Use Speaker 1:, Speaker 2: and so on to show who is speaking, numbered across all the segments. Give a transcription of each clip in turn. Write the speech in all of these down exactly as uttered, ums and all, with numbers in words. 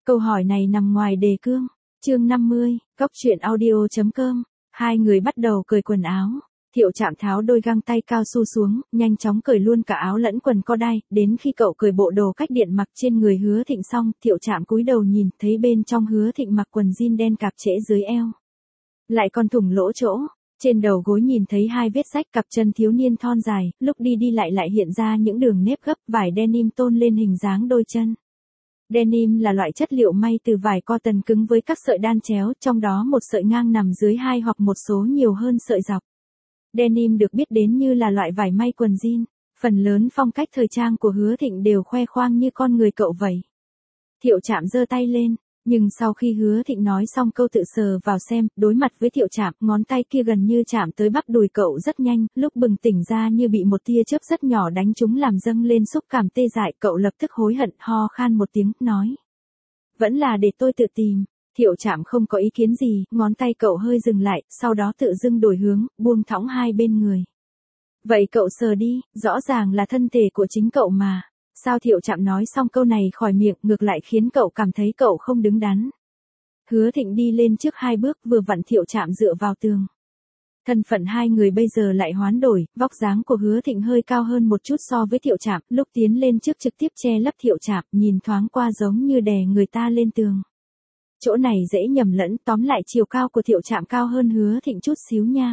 Speaker 1: Câu hỏi này nằm ngoài đề cương. Chương năm mươi, cốc truyện audio chấm com. Hai người bắt đầu cởi quần áo. Thiệu Trạm tháo đôi găng tay cao su xuống, nhanh chóng cởi luôn cả áo lẫn quần co đai, đến khi cậu cởi bộ đồ cách điện mặc trên người Hứa Thịnh xong, Thiệu Trạm cúi đầu nhìn, thấy bên trong Hứa Thịnh mặc quần jean đen cạp trễ dưới eo. Lại còn thủng lỗ chỗ, trên đầu gối nhìn thấy hai vết rách, cặp chân thiếu niên thon dài, lúc đi đi lại lại hiện ra những đường nếp gấp, vải denim tôn lên hình dáng đôi chân. Denim là loại chất liệu may từ vải cotton cứng với các sợi đan chéo, trong đó một sợi ngang nằm dưới hai hoặc một số nhiều hơn sợi dọc. Denim được biết đến như là loại vải may quần jean, phần lớn phong cách thời trang của Hứa Thịnh đều khoe khoang như con người cậu vậy. Thiệu Trạm giơ tay lên, nhưng sau khi Hứa Thịnh nói xong câu tự sờ vào xem, đối mặt với Thiệu Trạm, ngón tay kia gần như chạm tới bắp đùi cậu rất nhanh, lúc bừng tỉnh ra như bị một tia chớp rất nhỏ đánh trúng làm dâng lên xúc cảm tê dại, cậu lập tức hối hận, ho khan một tiếng, nói: "Vẫn là để tôi tự tìm." Thiệu Trạm không có ý kiến gì, ngón tay cậu hơi dừng lại, sau đó tự dưng đổi hướng, buông thõng hai bên người. "Vậy cậu sờ đi, rõ ràng là thân thể của chính cậu mà." Sao Thiệu Trạm nói xong câu này khỏi miệng, ngược lại khiến cậu cảm thấy cậu không đứng đắn. Hứa Thịnh đi lên trước hai bước, vừa vặn Thiệu Trạm dựa vào tường. Thân phận hai người bây giờ lại hoán đổi, vóc dáng của Hứa Thịnh hơi cao hơn một chút so với Thiệu Trạm, lúc tiến lên trước trực tiếp che lấp Thiệu Trạm, nhìn thoáng qua giống như đè người ta lên tường. Chỗ này dễ nhầm lẫn, tóm lại chiều cao của Thiệu Trạm cao hơn Hứa Thịnh chút xíu nha.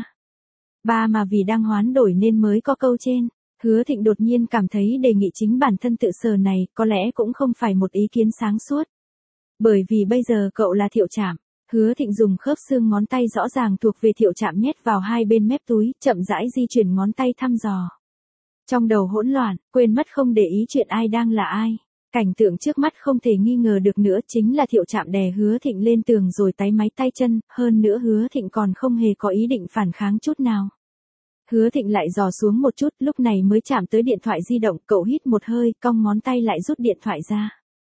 Speaker 1: Ba mà vì đang hoán đổi nên mới có câu trên. Hứa Thịnh đột nhiên cảm thấy đề nghị chính bản thân tự sờ này có lẽ cũng không phải một ý kiến sáng suốt. Bởi vì bây giờ cậu là Thiệu Trạm. Hứa Thịnh dùng khớp xương ngón tay rõ ràng thuộc về Thiệu Trạm nhét vào hai bên mép túi, chậm rãi di chuyển ngón tay thăm dò. Trong đầu hỗn loạn, quên mất không để ý chuyện ai đang là ai. Cảnh tượng trước mắt không thể nghi ngờ được nữa, chính là Thiệu Trạm đè Hứa Thịnh lên tường rồi táy máy tay chân, hơn nữa Hứa Thịnh còn không hề có ý định phản kháng chút nào. Hứa Thịnh lại dò xuống một chút, lúc này mới chạm tới điện thoại di động, cậu hít một hơi, cong ngón tay lại rút điện thoại ra.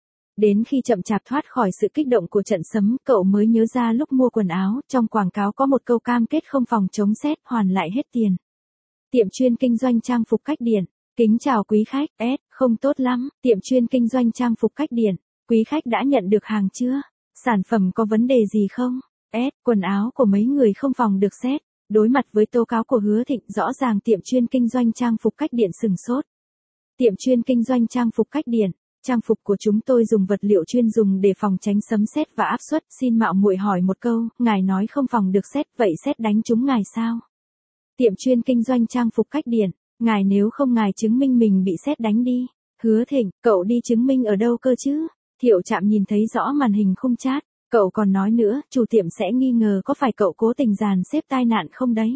Speaker 1: Đến khi chậm chạp thoát khỏi sự kích động của trận sấm, cậu mới nhớ ra lúc mua quần áo, trong quảng cáo có một câu cam kết không phòng chống sét, hoàn lại hết tiền. Tiệm chuyên kinh doanh trang phục cách điển. Kính chào quý khách, S, không tốt lắm, tiệm chuyên kinh doanh trang phục cách điển. Quý khách đã nhận được hàng chưa? Sản phẩm có vấn đề gì không? S, quần áo của mấy người không phòng được sét. Đối mặt với tố cáo của Hứa Thịnh, rõ ràng tiệm chuyên kinh doanh trang phục cách điển sừng sốt. Tiệm chuyên kinh doanh trang phục cách điển, trang phục của chúng tôi dùng vật liệu chuyên dùng để phòng tránh sấm sét và áp suất, xin mạo muội hỏi một câu, ngài nói không phòng được sét, vậy sét đánh trúng ngài sao? Tiệm chuyên kinh doanh trang phục cách điển, ngài nếu không ngài chứng minh mình bị sét đánh đi. Hứa Thịnh, cậu đi chứng minh ở đâu cơ chứ? Thiệu Trạm nhìn thấy rõ màn hình khung chat. Cậu còn nói nữa, chủ tiệm sẽ nghi ngờ có phải cậu cố tình dàn xếp tai nạn không đấy?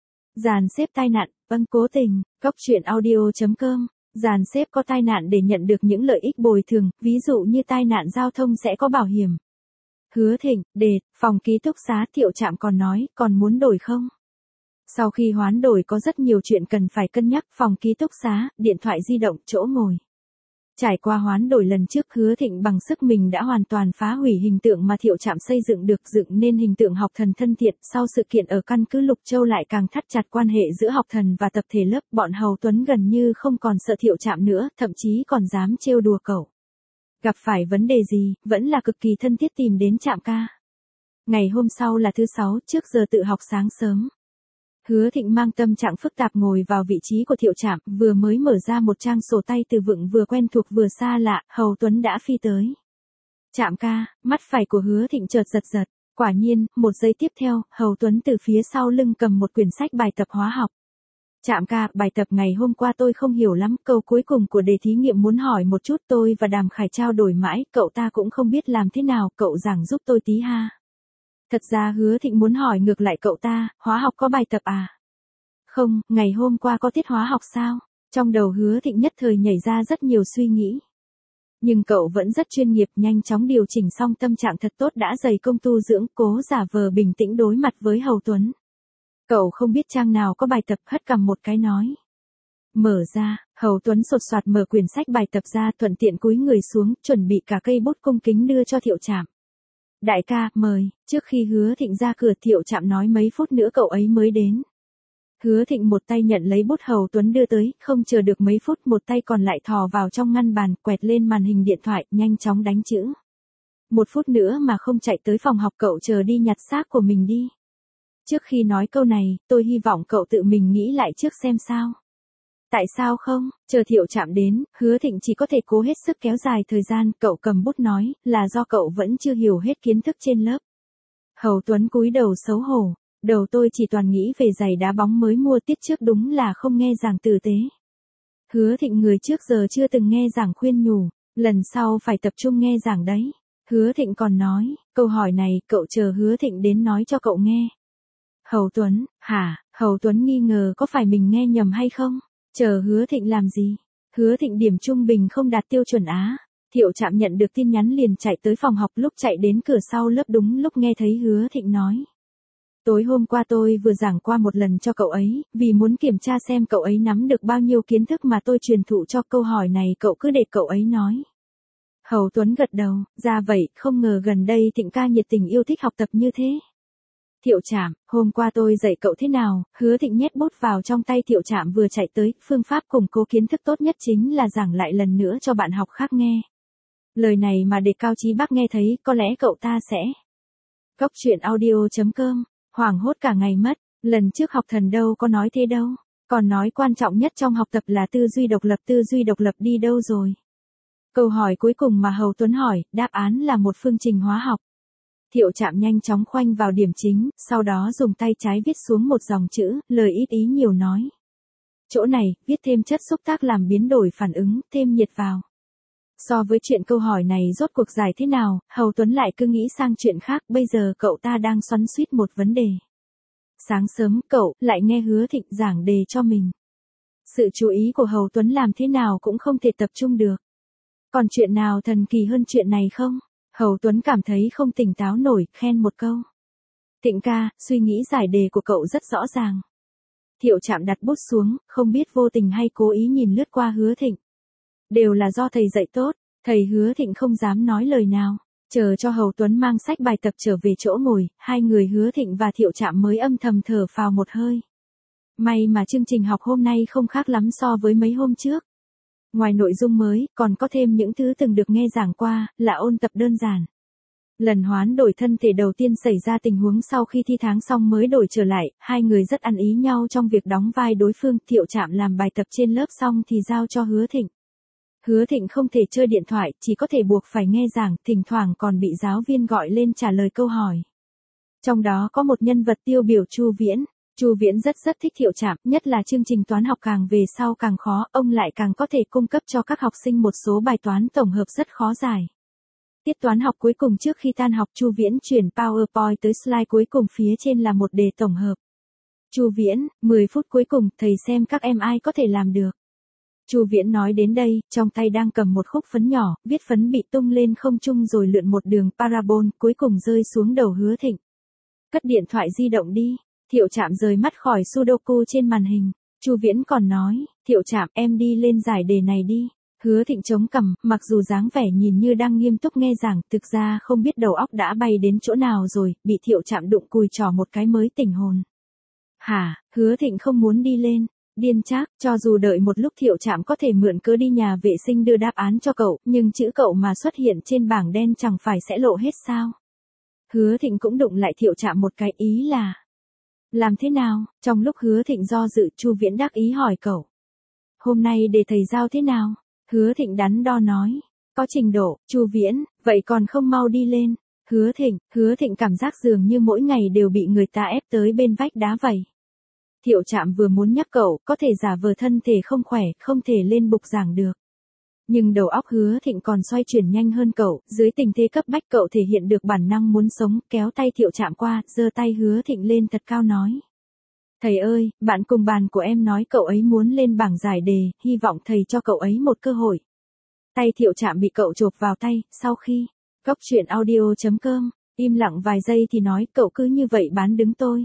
Speaker 1: Dàn xếp tai nạn, vâng cố tình, cốc truyện audio chấm com. Dàn xếp có tai nạn để nhận được những lợi ích bồi thường, ví dụ như tai nạn giao thông sẽ có bảo hiểm. Hứa Thịnh, đệt, phòng ký túc xá. Thiệu Trạm còn nói, còn muốn đổi không? Sau khi hoán đổi có rất nhiều chuyện cần phải cân nhắc, phòng ký túc xá, điện thoại di động, chỗ ngồi. Trải qua hoán đổi lần trước, Hứa Thịnh bằng sức mình đã hoàn toàn phá hủy hình tượng mà Thiệu Trạm xây dựng được, dựng nên hình tượng học thần thân thiện. Sau sự kiện ở căn cứ Lục Châu lại càng thắt chặt quan hệ giữa học thần và tập thể lớp, bọn Hầu Tuấn gần như không còn sợ Thiệu Trạm nữa, thậm chí còn dám trêu đùa cậu. Gặp phải vấn đề gì, vẫn là cực kỳ thân thiết tìm đến Trạm ca. Ngày hôm sau là thứ sáu, trước giờ tự học sáng sớm. Hứa Thịnh mang tâm trạng phức tạp ngồi vào vị trí của Thiệu Trạm, vừa mới mở ra một trang sổ tay từ vựng vừa quen thuộc vừa xa lạ, Hầu Tuấn đã phi tới. Trạm ca, mắt phải của Hứa Thịnh chợt giật giật, quả nhiên, một giây tiếp theo, Hầu Tuấn từ phía sau lưng cầm một quyển sách bài tập hóa học. Trạm ca, bài tập ngày hôm qua tôi không hiểu lắm, câu cuối cùng của đề thí nghiệm muốn hỏi một chút, tôi và Đàm Khải trao đổi mãi, cậu ta cũng không biết làm thế nào, cậu giảng giúp tôi tí ha. Thật ra Hứa Thịnh muốn hỏi ngược lại cậu ta, hóa học có bài tập à? Không, ngày hôm qua có tiết hóa học sao? Trong đầu Hứa Thịnh nhất thời nhảy ra rất nhiều suy nghĩ. Nhưng cậu vẫn rất chuyên nghiệp, nhanh chóng điều chỉnh xong tâm trạng thật tốt, đã dày công tu dưỡng, cố giả vờ bình tĩnh đối mặt với Hầu Tuấn. Cậu không biết trang nào có bài tập, hất cằm một cái nói. Mở ra, Hầu Tuấn sột soạt mở quyển sách bài tập ra, thuận tiện cúi người xuống, chuẩn bị cả cây bút cung kính đưa cho Thiệu Trạm. Đại ca, mời. Trước khi Hứa Thịnh ra cửa, Thiệu Trạm nói mấy phút nữa cậu ấy mới đến. Hứa Thịnh một tay nhận lấy bút Hầu Tuấn đưa tới, không chờ được mấy phút, một tay còn lại thò vào trong ngăn bàn, quẹt lên màn hình điện thoại, nhanh chóng đánh chữ. một phút nữa mà không chạy tới phòng học cậu chờ đi nhặt xác của mình đi. Trước khi nói câu này, tôi hy vọng cậu tự mình nghĩ lại trước xem sao. Tại sao không, chờ Thiệu Trạm đến, Hứa Thịnh chỉ có thể cố hết sức kéo dài thời gian, cậu cầm bút nói, là do cậu vẫn chưa hiểu hết kiến thức trên lớp. Hầu Tuấn cúi đầu xấu hổ, đầu tôi chỉ toàn nghĩ về giày đá bóng mới mua tiết trước đúng là không nghe giảng tử tế. Hứa Thịnh người trước giờ chưa từng nghe giảng khuyên nhủ, lần sau phải tập trung nghe giảng đấy. Hứa Thịnh còn nói, câu hỏi này cậu chờ Hứa Thịnh đến nói cho cậu nghe. Hầu Tuấn, hả, Hầu Tuấn nghi ngờ có phải mình nghe nhầm hay không? Chờ Hứa Thịnh làm gì? Hứa Thịnh điểm trung bình không đạt tiêu chuẩn á. Thiệu Trạm nhận được tin nhắn liền chạy tới phòng học, lúc chạy đến cửa sau lớp đúng lúc nghe thấy Hứa Thịnh nói. Tối hôm qua tôi vừa giảng qua một lần cho cậu ấy, vì muốn kiểm tra xem cậu ấy nắm được bao nhiêu kiến thức mà tôi truyền thụ cho, câu hỏi này cậu cứ để cậu ấy nói. Hầu Tuấn gật đầu, ra vậy, không ngờ gần đây Thịnh ca nhiệt tình yêu thích học tập như thế. Thiệu Trạm, hôm qua tôi dạy cậu thế nào? Hứa Thịnh nhét bút vào trong tay Thiệu Trạm vừa chạy tới, phương pháp củng cố kiến thức tốt nhất chính là giảng lại lần nữa cho bạn học khác nghe. Lời này mà để Cao Chí Bắc nghe thấy, có lẽ cậu ta sẽ. Góc truyện audio chấm com, hoảng hốt cả ngày mất, lần trước học thần đâu có nói thế đâu, còn nói quan trọng nhất trong học tập là tư duy độc lập, tư duy độc lập đi đâu rồi? Câu hỏi cuối cùng mà Hầu Tuấn hỏi, đáp án là một phương trình hóa học. Thiệu Trạm nhanh chóng khoanh vào điểm chính, sau đó dùng tay trái viết xuống một dòng chữ, lời ít ý nhiều nói. Chỗ này, viết thêm chất xúc tác làm biến đổi phản ứng, thêm nhiệt vào. So với chuyện câu hỏi này rốt cuộc giải thế nào, Hầu Tuấn lại cứ nghĩ sang chuyện khác, bây giờ cậu ta đang xoắn xuýt một vấn đề. Sáng sớm, cậu lại nghe Hứa Thịnh giảng đề cho mình. Sự chú ý của Hầu Tuấn làm thế nào cũng không thể tập trung được. Còn chuyện nào thần kỳ hơn chuyện này không? Hầu Tuấn cảm thấy không tỉnh táo nổi, khen một câu. Thịnh ca, suy nghĩ giải đề của cậu rất rõ ràng. Thiệu Trạm đặt bút xuống, không biết vô tình hay cố ý nhìn lướt qua Hứa Thịnh. Đều là do thầy dạy tốt, thầy Hứa Thịnh không dám nói lời nào. Chờ cho Hầu Tuấn mang sách bài tập trở về chỗ ngồi, hai người Hứa Thịnh và Thiệu Trạm mới âm thầm thở phào một hơi. May mà chương trình học hôm nay không khác lắm so với mấy hôm trước. Ngoài nội dung mới, còn có thêm những thứ từng được nghe giảng qua, là ôn tập đơn giản. Lần hoán đổi thân thể đầu tiên xảy ra tình huống sau khi thi tháng xong mới đổi trở lại, hai người rất ăn ý nhau trong việc đóng vai đối phương. Thiệu Trạm làm bài tập trên lớp xong thì giao cho Hứa Thịnh. Hứa Thịnh không thể chơi điện thoại, chỉ có thể buộc phải nghe giảng, thỉnh thoảng còn bị giáo viên gọi lên trả lời câu hỏi. Trong đó có một nhân vật tiêu biểu Chu Viễn. Chu Viễn rất rất thích Thiệu Trạm, nhất là chương trình toán học càng về sau càng khó, ông lại càng có thể cung cấp cho các học sinh một số bài toán tổng hợp rất khó giải. Tiết toán học cuối cùng trước khi tan học, Chu Viễn chuyển PowerPoint tới slide cuối cùng, phía trên là một đề tổng hợp. Chu Viễn, mười phút cuối cùng, thầy xem các em ai có thể làm được. Chu Viễn nói đến đây, trong tay đang cầm một khúc phấn nhỏ, viết phấn bị tung lên không trung rồi lượn một đường parabol, cuối cùng rơi xuống đầu Hứa Thịnh. Cất điện thoại di động đi. Thiệu Trạm rời mắt khỏi Sudoku trên màn hình. Chu Viễn còn nói, Thiệu Trạm, em đi lên giải đề này đi. Hứa Thịnh chống cằm, mặc dù dáng vẻ nhìn như đang nghiêm túc nghe giảng, thực ra không biết đầu óc đã bay đến chỗ nào rồi, bị Thiệu Trạm đụng cùi trỏ một cái mới tỉnh hồn. Hả, Hứa Thịnh không muốn đi lên. Điên chắc, cho dù đợi một lúc Thiệu Trạm có thể mượn cớ đi nhà vệ sinh đưa đáp án cho cậu, nhưng chữ cậu mà xuất hiện trên bảng đen chẳng phải sẽ lộ hết sao? Hứa Thịnh cũng đụng lại Thiệu Trạm một cái, ý là làm thế nào? Trong lúc Hứa Thịnh do dự, Chu Viễn đắc ý hỏi cậu. Hôm nay để thầy giao thế nào? Hứa Thịnh đắn đo nói. Có trình độ. Chu Viễn, vậy còn không mau đi lên. Hứa Thịnh, Hứa Thịnh cảm giác dường như mỗi ngày đều bị người ta ép tới bên vách đá vậy. Thiệu Trạm vừa muốn nhắc cậu, có thể giả vờ thân thể không khỏe, không thể lên bục giảng được. Nhưng đầu óc Hứa Thịnh còn xoay chuyển nhanh hơn cậu, dưới tình thế cấp bách cậu thể hiện được bản năng muốn sống, kéo tay Thiệu Trạm qua, giơ tay Hứa Thịnh lên thật cao nói. Thầy ơi, bạn cùng bàn của em nói cậu ấy muốn lên bảng giải đề, hy vọng thầy cho cậu ấy một cơ hội. Tay Thiệu Trạm bị cậu chộp vào tay, sau khi, góc truyện audio chấm com, im lặng vài giây thì nói, cậu cứ như vậy bán đứng tôi.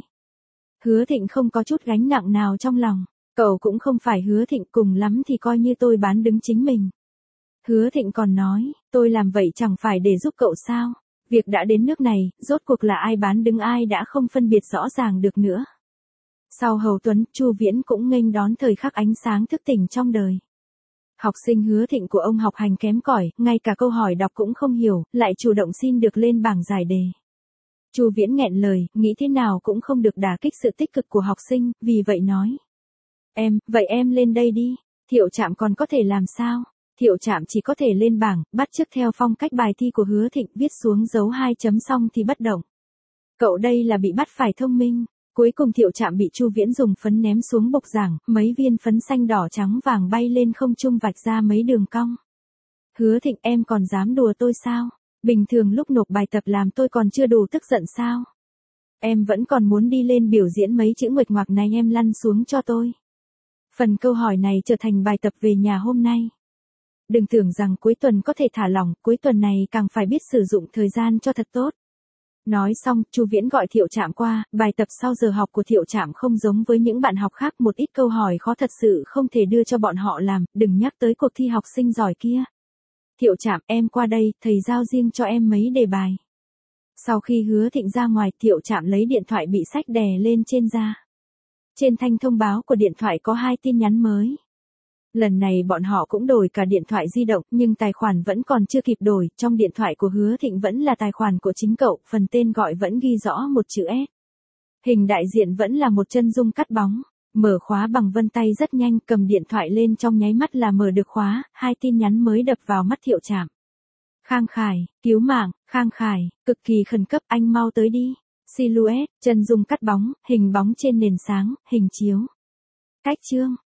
Speaker 1: Hứa Thịnh không có chút gánh nặng nào trong lòng, cậu cũng không phải Hứa Thịnh, cùng lắm thì coi như tôi bán đứng chính mình. Hứa Thịnh còn nói, tôi làm vậy chẳng phải để giúp cậu sao? Việc đã đến nước này, rốt cuộc là ai bán đứng ai đã không phân biệt rõ ràng được nữa. Sau Hầu Tuấn, Chu Viễn cũng nghênh đón thời khắc ánh sáng thức tỉnh trong đời. Học sinh Hứa Thịnh của ông học hành kém cỏi, ngay cả câu hỏi đọc cũng không hiểu, lại chủ động xin được lên bảng giải đề. Chu Viễn nghẹn lời, nghĩ thế nào cũng không được đả kích sự tích cực của học sinh, vì vậy nói. Em, vậy em lên đây đi. Thiệu Trạm còn có thể làm sao? Thiệu Trạm chỉ có thể lên bảng, bắt chước theo phong cách bài thi của Hứa Thịnh, viết xuống dấu hai chấm xong thì bất động. Cậu đây là bị bắt phải thông minh. Cuối cùng Thiệu Trạm bị Chu Viễn dùng phấn ném xuống bục giảng, mấy viên phấn xanh đỏ trắng vàng bay lên không trung vạch ra mấy đường cong. Hứa Thịnh, em còn dám đùa tôi sao? Bình thường lúc nộp bài tập làm tôi còn chưa đủ tức giận sao? Em vẫn còn muốn đi lên biểu diễn mấy chữ nguệch ngoạc này, em lăn xuống cho tôi. Phần câu hỏi này trở thành bài tập về nhà hôm nay. Đừng tưởng rằng cuối tuần có thể thả lỏng, cuối tuần này càng phải biết sử dụng thời gian cho thật tốt. Nói xong, Chu Viễn gọi Thiệu Trạm qua, bài tập sau giờ học của Thiệu Trạm không giống với những bạn học khác, một ít câu hỏi khó thật sự không thể đưa cho bọn họ làm, đừng nhắc tới cuộc thi học sinh giỏi kia. Thiệu Trạm, em qua đây, thầy giao riêng cho em mấy đề bài. Sau khi Hứa Thịnh ra ngoài, Thiệu Trạm lấy điện thoại bị sách đè lên trên ra. Trên thanh thông báo của điện thoại có hai tin nhắn mới. Lần này bọn họ cũng đổi cả điện thoại di động, nhưng tài khoản vẫn còn chưa kịp đổi, trong điện thoại của Hứa Thịnh vẫn là tài khoản của chính cậu, phần tên gọi vẫn ghi rõ một chữ S. Hình đại diện vẫn là một chân dung cắt bóng, mở khóa bằng vân tay rất nhanh, cầm điện thoại lên trong nháy mắt là mở được khóa, hai tin nhắn mới đập vào mắt Thiệu Trạm. Khang Khải, cứu mạng, Khang Khải, cực kỳ khẩn cấp, anh mau tới đi. Silhouette, chân dung cắt bóng, hình bóng trên nền sáng, hình chiếu. Cách chương.